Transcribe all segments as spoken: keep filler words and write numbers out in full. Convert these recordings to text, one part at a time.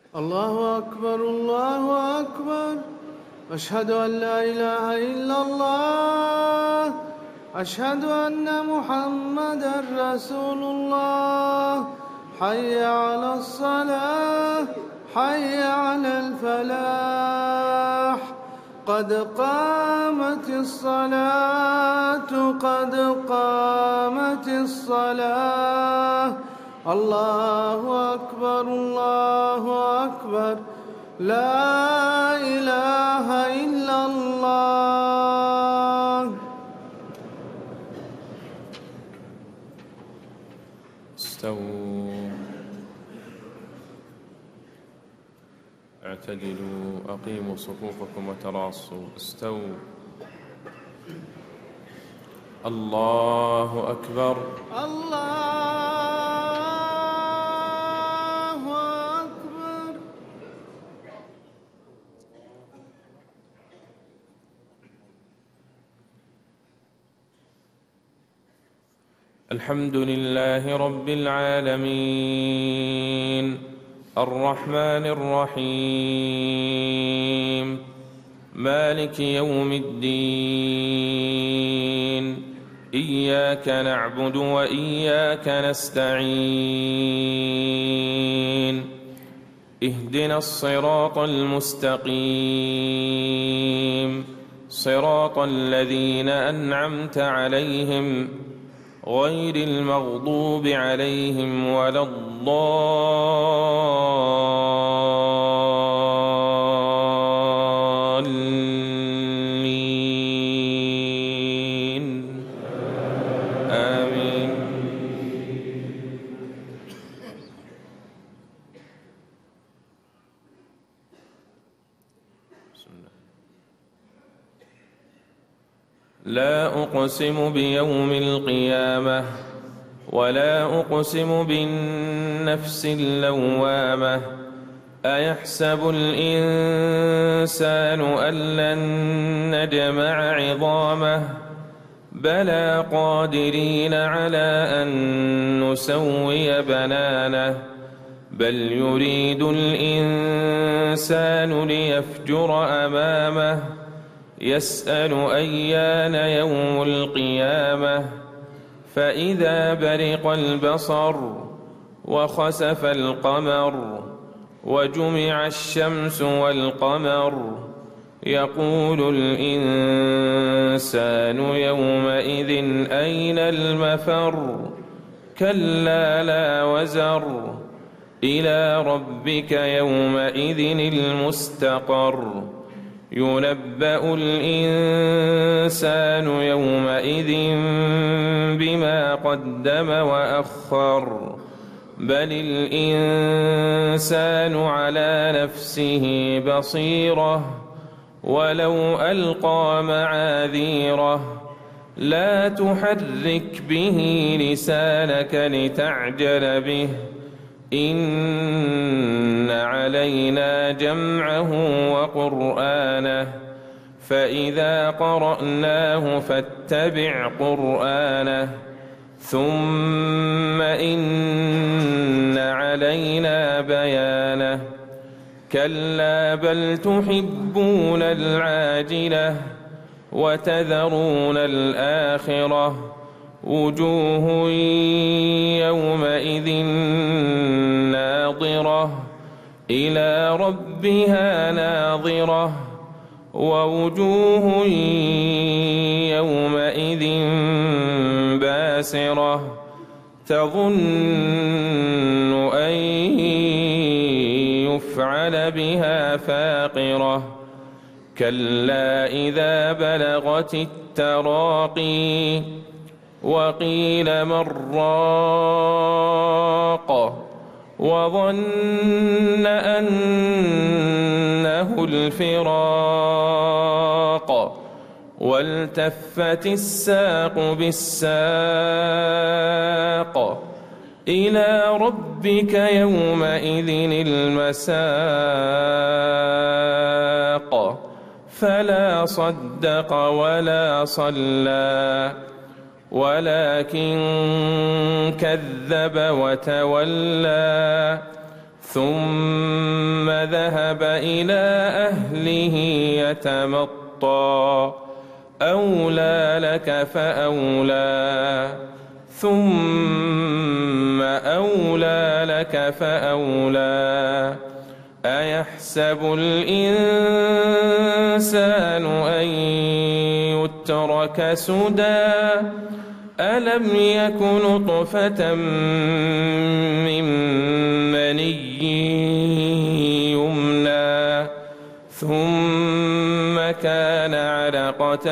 الله أكبر الله أكبر. أشهد أن لا إله إلا الله. أشهد أن محمدًا رسول الله. حي على الصلاة حي على الفلاح. قد قامت الصلاة قد قامت الصلاة. الله أكبر الله أكبر. لا إله إلا الله. استووا، اعتدلوا، أقيموا صفوفكم وتراصوا. استووا. الله أكبر الله أكبر. الحمد لله رب العالمين الرحمن الرحيم مالك يوم الدين. إياك نعبد وإياك نستعين. اهدنا الصراط المستقيم صراط الذين أنعمت عليهم غير المغضوب عليهم ولا الضالين. آمين. لا أقسم بيوم القيامة ولا أقسم بالنفس اللوامة. أيحسب الإنسان أن لن نجمع عظامه بلى قادرين على أن نسوي بنانه. بل يريد الإنسان ليفجر أمامه يسأل أيان يوم القيامة. فإذا برق البصر وخسف القمر وجمع الشمس والقمر يقول الإنسان يومئذ أين المفر. كلا لا وزر إلى ربك يومئذ المستقر. ينبأ الإنسان يومئذ بما قدم وأخر. بل الإنسان على نفسه بصيرة ولو ألقى معاذيره. لا تحرك به لسانك لتعجل به. إن علينا جمعه وقرآنه. فإذا قرأناه فاتبع قرآنه. ثم إن علينا بيانه. كلا بل تحبون العاجلة وتذرون الآخرة. وجوه يومئذ ناظرة إلى ربها ناظرة. ووجوه يومئذ باسرة تظن أن يفعل بها فاقرة. كلا إذا بلغت التراقي وقيل من راق وظن أنه الفراق. والتفت الساق بالساق إلى ربك يومئذ المساق. فلا صدق ولا صلى ولكن كذب وتولى. ثم ذهب إلى أهله يتمطى أولى لك فأولى ثم أولى لك فأولى أيحسب الإنسان أن يترك سدى ألم يك نطفة من مني يمنى ثم كان علقة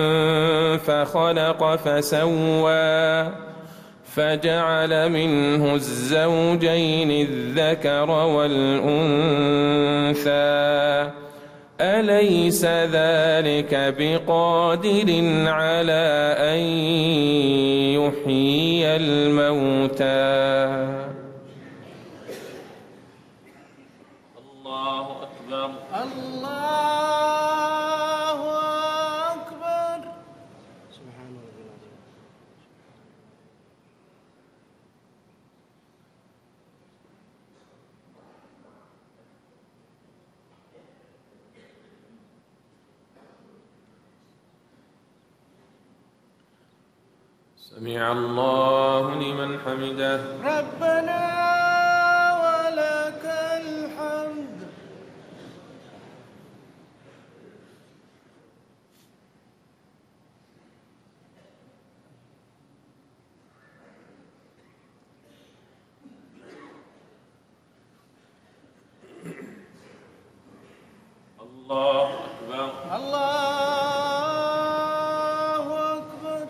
فخلق فسوى فجعل منه الزوجين الذكر والأنثى أليس ذلك بقادر على أن يحيي الموتى الله أكبر الله أكبر سبحان ربي العظيم. سمع الله لمن حمده ربنا ولك الحمد. الله أكبر الله أكبر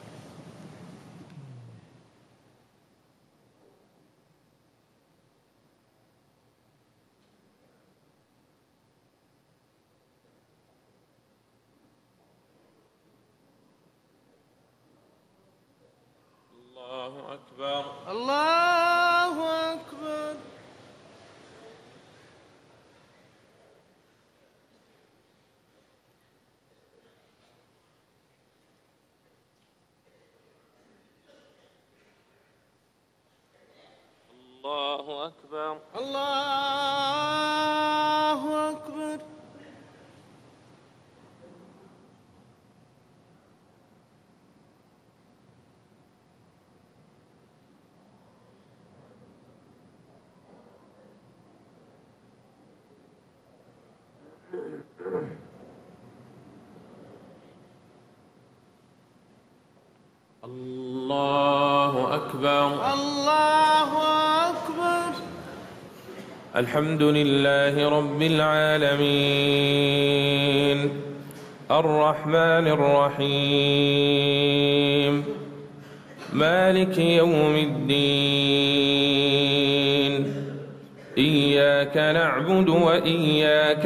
الله أكبر الله أكبر الله أكبر الله أكبر الله أكبر الله أكبر. الحمد لله رب العالمين الرحمن الرحيم مالك يوم الدين إياك نعبد وإياك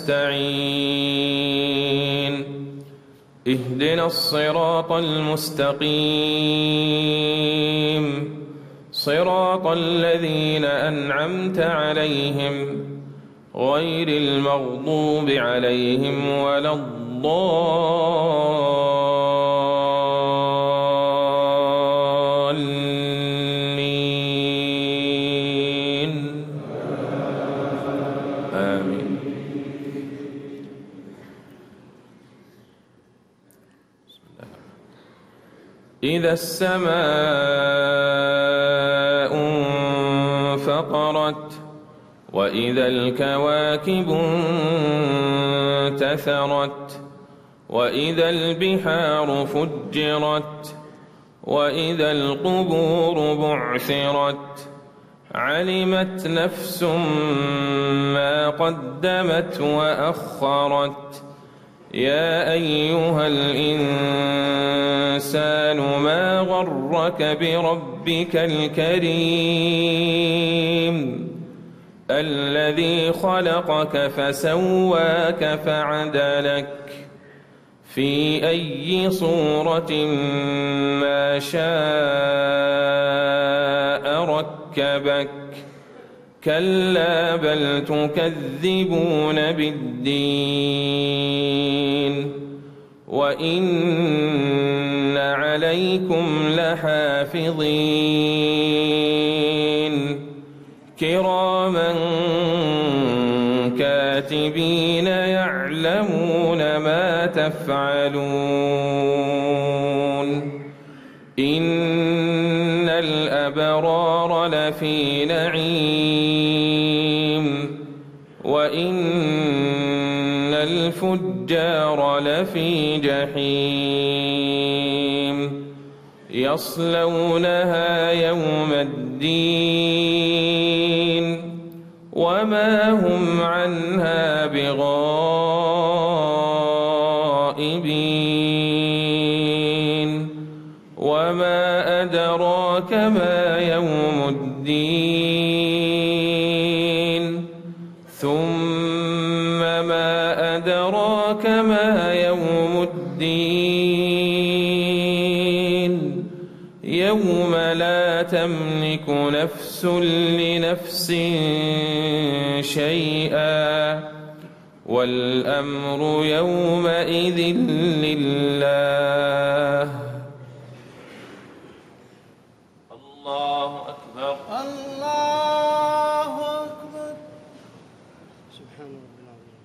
نستعين اهدنا الصراط المستقيم صراط الذين أنعمت عليهم غير المغضوب عليهم ولا الضالين آمين. إذا السماء انفطرت وإذا الكواكب انتثرت وإذا البحار فجرت وإذا القبور بعثرت علمت نفس ما قدمت وأخرت يا أيها الإنسان ما غرك بربك الكريم الذي خلقك فسواك فعدلك في أي صورة ما شاء ركبك كلا بل تكذبون بالدين وإن عليكم لحافظين كراما كِرَامًا كَاتِبِينَ يَعْلَمُونَ مَا تَفْعَلُونَ إِنَّ الْأَبْرَارَ لَفِي نَعِيمٍ وَإِنَّ الْفُجَّارَ لَفِي جَحِيمٍ يَصْلَوْنَهَا يَوْمَ الدِّينِ وَمَا هُمْ عَنْهَا بِغَائِبِينَ وَمَا أَدْرَاكَ مَا يَوْمُ الدِّينِ ثُمَّ مَا أَدْرَاكَ مَا يَوْمُ الدِّينِ يَوْمَ لَا تَمْلِكُ نَفْسٌ لِنَفْسٍ شَيْئًا وَالْأَمْرُ يَوْمَئِذٍ لِلَّهِ الله أكبر الله أكبر. سبحان رب العظيم.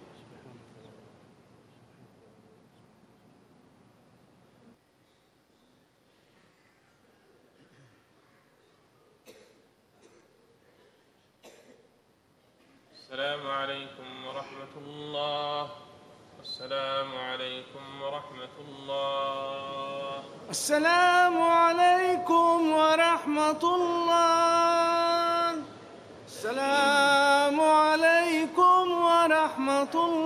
السلام عليكم ورحمة الله. السلام عليكم ورحمة الله. السلام عليكم ورحمة الله. السلام عليكم ورحمة الله.